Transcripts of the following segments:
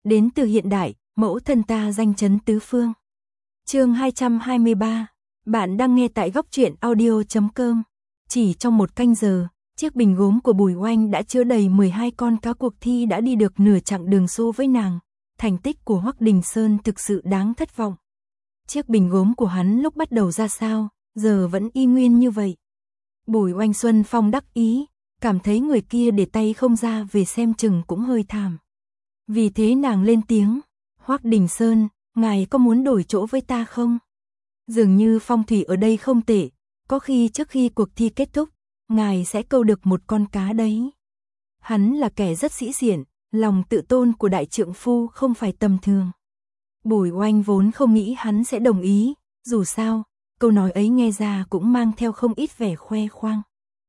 đến từ hiện đại, mẫu thân ta danh chấn tứ phương. Chương 223, bạn đang nghe tại góc truyện audio.com. Chỉ trong một canh giờ, chiếc bình gốm của Bùi Oanh đã chứa đầy 12 con cá. Cuộc thi đã đi được nửa chặng đường xô với nàng. Thành tích của Hoắc Đình Sơn thực sự đáng thất vọng. Chiếc bình gốm của hắn lúc bắt đầu ra sao, giờ vẫn y nguyên như vậy. Bùi Oanh Xuân Phong đắc ý, cảm thấy người kia để tay không ra về xem chừng cũng hơi thảm. Vì thế nàng lên tiếng, Hoắc Đình Sơn, ngài có muốn đổi chỗ với ta không? Dường như phong thủy ở đây không tệ, có khi trước khi cuộc thi kết thúc, ngài sẽ câu được một con cá đấy. Hắn là kẻ rất sĩ diện, lòng tự tôn của đại trượng phu không phải tầm thường. Bùi Oanh vốn không nghĩ hắn sẽ đồng ý, dù sao, câu nói ấy nghe ra cũng mang theo không ít vẻ khoe khoang.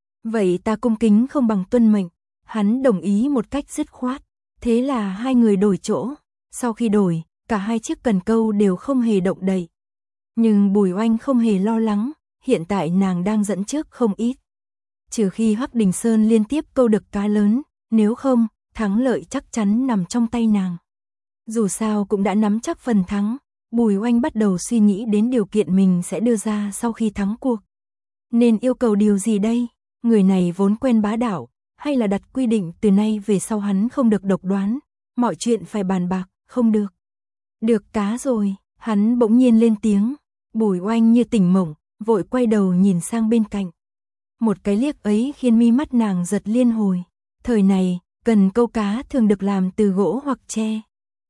Vậy ta cung kính không bằng tuân mệnh, hắn đồng ý một cách dứt khoát, thế là hai người đổi chỗ. Sau khi đổi, cả hai chiếc cần câu đều không hề động đậy. Nhưng Bùi Oanh không hề lo lắng, hiện tại nàng đang dẫn trước không ít. Trừ khi Hoắc Đình Sơn liên tiếp câu được cá lớn, nếu không, thắng lợi chắc chắn nằm trong tay nàng. Dù sao cũng đã nắm chắc phần thắng, Bùi Oanh bắt đầu suy nghĩ đến điều kiện mình sẽ đưa ra sau khi thắng cuộc. Nên yêu cầu điều gì đây? Người này vốn quen bá đạo, hay là đặt quy định từ nay về sau hắn không được độc đoán, mọi chuyện phải bàn bạc, không được. Được cá rồi, hắn bỗng nhiên lên tiếng. Bùi Oanh như tỉnh mộng, vội quay đầu nhìn sang bên cạnh. Một cái liếc ấy khiến mi mắt nàng giật liên hồi. Thời này, cần câu cá thường được làm từ gỗ hoặc tre.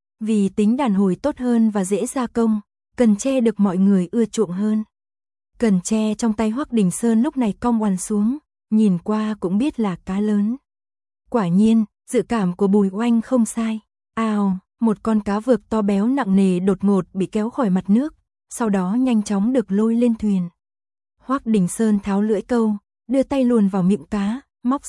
Vì tính đàn hồi tốt hơn và dễ gia công, cần tre được mọi người ưa chuộng hơn. Cần tre trong tay Hoắc Đình Sơn lúc này cong oằn xuống, nhìn qua cũng biết là cá lớn. Quả nhiên, dự cảm của Bùi Oanh không sai. Ào, một con cá vược to béo nặng nề đột ngột bị kéo khỏi mặt nước, sau đó nhanh chóng được lôi lên thuyền. Hoắc Đình Sơn tháo lưỡi câu, đưa tay luồn vào miệng cá, móc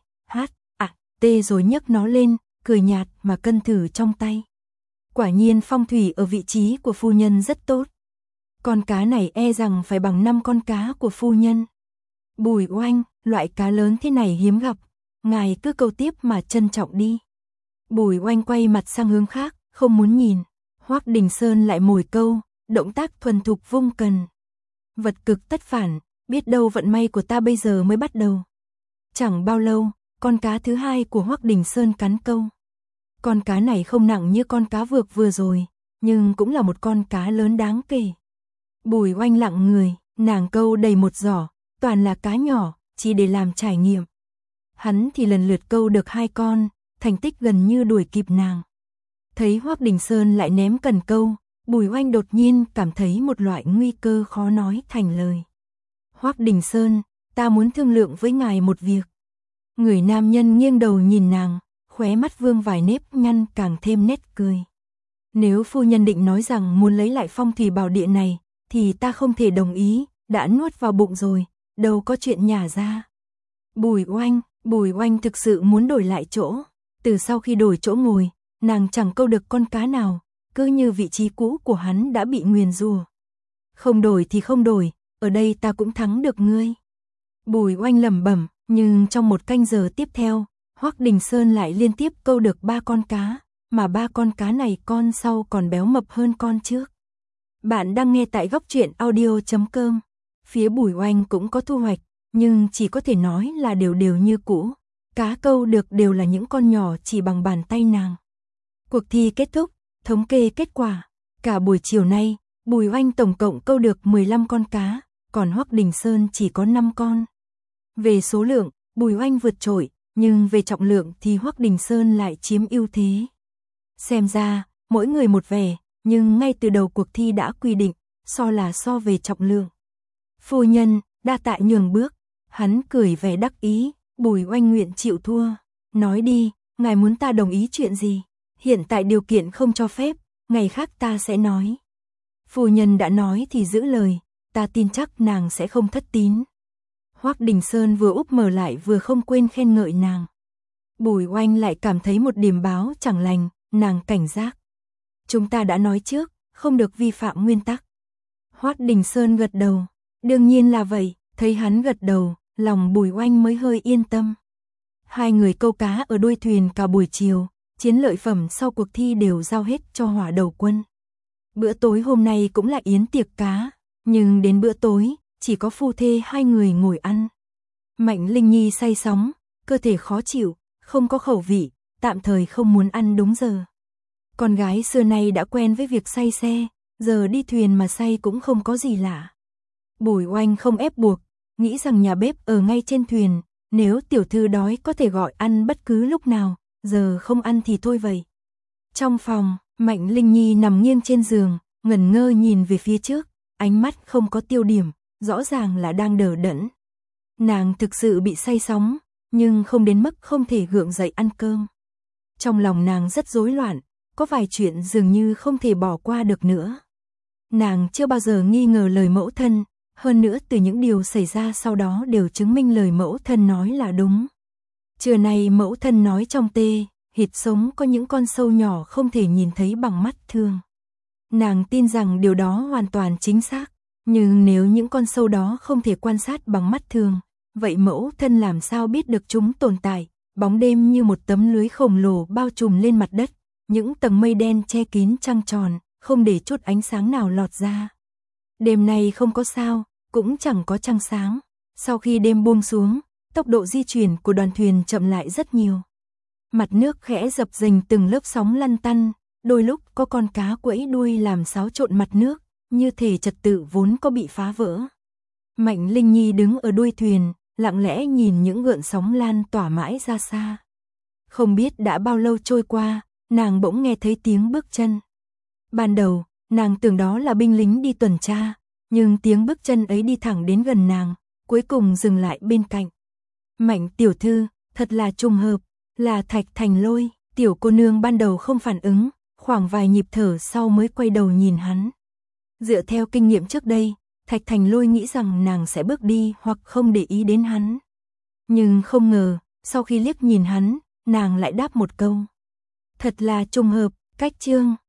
T rồi nhấc nó lên, cười nhạt mà cân thử trong tay. Quả nhiên phong thủy ở vị trí của phu nhân rất tốt. Con cá này e rằng phải bằng 5 con cá của phu nhân. Bùi Oanh, loại cá lớn thế này hiếm gặp, ngài cứ câu tiếp mà trân trọng đi. Bùi Oanh quay mặt sang hướng khác, không muốn nhìn. Hoắc Đình Sơn lại mồi câu, động tác thuần thục vung cần. Vật cực tất phản, biết đâu vận may của ta bây giờ mới bắt đầu. Chẳng bao lâu, con cá thứ hai của Hoắc Đình Sơn cắn câu. Con cá này không nặng như con cá vược vừa rồi, nhưng cũng là một con cá lớn đáng kể. Bùi Oanh lặng người, nàng câu đầy một giỏ, toàn là cá nhỏ, chỉ để làm trải nghiệm. Hắn thì lần lượt câu được 2 con, thành tích gần như đuổi kịp nàng. Thấy Hoắc Đình Sơn lại ném cần câu, Bùi Oanh đột nhiên cảm thấy một loại nguy cơ khó nói thành lời. Hoắc Đình Sơn, ta muốn thương lượng với ngài một việc. Người nam nhân nghiêng đầu nhìn nàng, khóe mắt vương vài nếp nhăn càng thêm nét cười. Nếu phu nhân định nói rằng muốn lấy lại phong thủy bảo địa này, thì ta không thể đồng ý, đã nuốt vào bụng rồi, đâu có chuyện nhả ra. Bùi Oanh thực sự muốn đổi lại chỗ. Từ sau khi đổi chỗ ngồi, nàng chẳng câu được con cá nào, cứ như vị trí cũ của hắn đã bị nguyền rủa. Không đổi thì không đổi, ở đây ta cũng thắng được ngươi. Bùi Oanh lẩm bẩm, nhưng trong một canh giờ tiếp theo, Hoắc Đình Sơn lại liên tiếp câu được 3 con cá, mà 3 con cá này con sau còn béo mập hơn con trước. Bạn đang nghe tại góc truyện audio.com. Phía Bùi Oanh cũng có thu hoạch, nhưng chỉ có thể nói là đều đều như cũ. Cá câu được đều là những con nhỏ chỉ bằng bàn tay nàng. Cuộc thi kết thúc, thống kê kết quả. Cả buổi chiều nay, Bùi Oanh tổng cộng câu được 15 con cá, còn Hoắc Đình Sơn chỉ có 5 con. Về số lượng, Bùi Oanh vượt trội, nhưng về trọng lượng thì Hoắc Đình Sơn lại chiếm ưu thế. Xem ra, mỗi người một vẻ, nhưng ngay từ đầu cuộc thi đã quy định, so về trọng lượng. Phu nhân, đa tạ nhường bước, hắn cười vẻ đắc ý. Bùi Oanh nguyện chịu thua. Nói đi, ngài muốn ta đồng ý chuyện gì? Hiện tại điều kiện không cho phép, ngày khác ta sẽ nói. Phu nhân đã nói thì giữ lời, ta tin chắc nàng sẽ không thất tín. Hoắc Đình Sơn vừa úp mở lại vừa không quên khen ngợi nàng. Bùi Oanh lại cảm thấy một điểm báo chẳng lành, nàng cảnh giác. Chúng ta đã nói trước, không được vi phạm nguyên tắc. Hoắc Đình Sơn gật đầu, đương nhiên là vậy, thấy hắn gật đầu, lòng Bùi Oanh mới hơi yên tâm. Hai người câu cá ở đuôi thuyền cả buổi chiều, chiến lợi phẩm sau cuộc thi đều giao hết cho Hỏa Đầu Quân. Bữa tối hôm nay cũng là yến tiệc cá, nhưng đến bữa tối, chỉ có phu thê hai người ngồi ăn. Mạnh Linh Nhi say sóng, cơ thể khó chịu, không có khẩu vị, tạm thời không muốn ăn đúng giờ. Con gái xưa nay đã quen với việc say xe, giờ đi thuyền mà say cũng không có gì lạ. Bùi Oanh không ép buộc, nghĩ rằng nhà bếp ở ngay trên thuyền, nếu tiểu thư đói có thể gọi ăn bất cứ lúc nào, giờ không ăn thì thôi vậy. Trong phòng, Mạnh Linh Nhi nằm nghiêng trên giường, ngẩn ngơ nhìn về phía trước, ánh mắt không có tiêu điểm, rõ ràng là đang đờ đẫn. Nàng thực sự bị say sóng, nhưng không đến mức không thể gượng dậy ăn cơm. Trong lòng nàng rất rối loạn, có vài chuyện dường như không thể bỏ qua được nữa. Nàng chưa bao giờ nghi ngờ lời mẫu thân, hơn nữa từ những điều xảy ra sau đó đều chứng minh lời mẫu thân nói là đúng. Trưa nay mẫu thân nói trong tê, hít sống có những con sâu nhỏ không thể nhìn thấy bằng mắt thường. Nàng tin rằng điều đó hoàn toàn chính xác, nhưng nếu những con sâu đó không thể quan sát bằng mắt thường, vậy mẫu thân làm sao biết được chúng tồn tại? Bóng đêm như một tấm lưới khổng lồ bao trùm lên mặt đất, những tầng mây đen che kín trăng tròn, không để chút ánh sáng nào lọt ra. Đêm nay không có sao, cũng chẳng có trăng sáng. Sau khi đêm buông xuống, tốc độ di chuyển của đoàn thuyền chậm lại rất nhiều. Mặt nước khẽ dập dềnh từng lớp sóng lăn tăn, đôi lúc có con cá quẫy đuôi làm xáo trộn mặt nước, như thể trật tự vốn có bị phá vỡ. Mạnh Linh Nhi đứng ở đuôi thuyền, lặng lẽ nhìn những gợn sóng lan tỏa mãi ra xa. Không biết đã bao lâu trôi qua, nàng bỗng nghe thấy tiếng bước chân. Ban đầu, nàng tưởng đó là binh lính đi tuần tra, nhưng tiếng bước chân ấy đi thẳng đến gần nàng, cuối cùng dừng lại bên cạnh. Mạnh tiểu thư, thật là trùng hợp, là Thạch Thành Lôi. Tiểu cô nương ban đầu không phản ứng, khoảng vài nhịp thở sau mới quay đầu nhìn hắn. Dựa theo kinh nghiệm trước đây, Thạch Thành Lôi nghĩ rằng nàng sẽ bước đi hoặc không để ý đến hắn. Nhưng không ngờ, sau khi liếc nhìn hắn, nàng lại đáp một câu. Thật là trùng hợp, cách chương.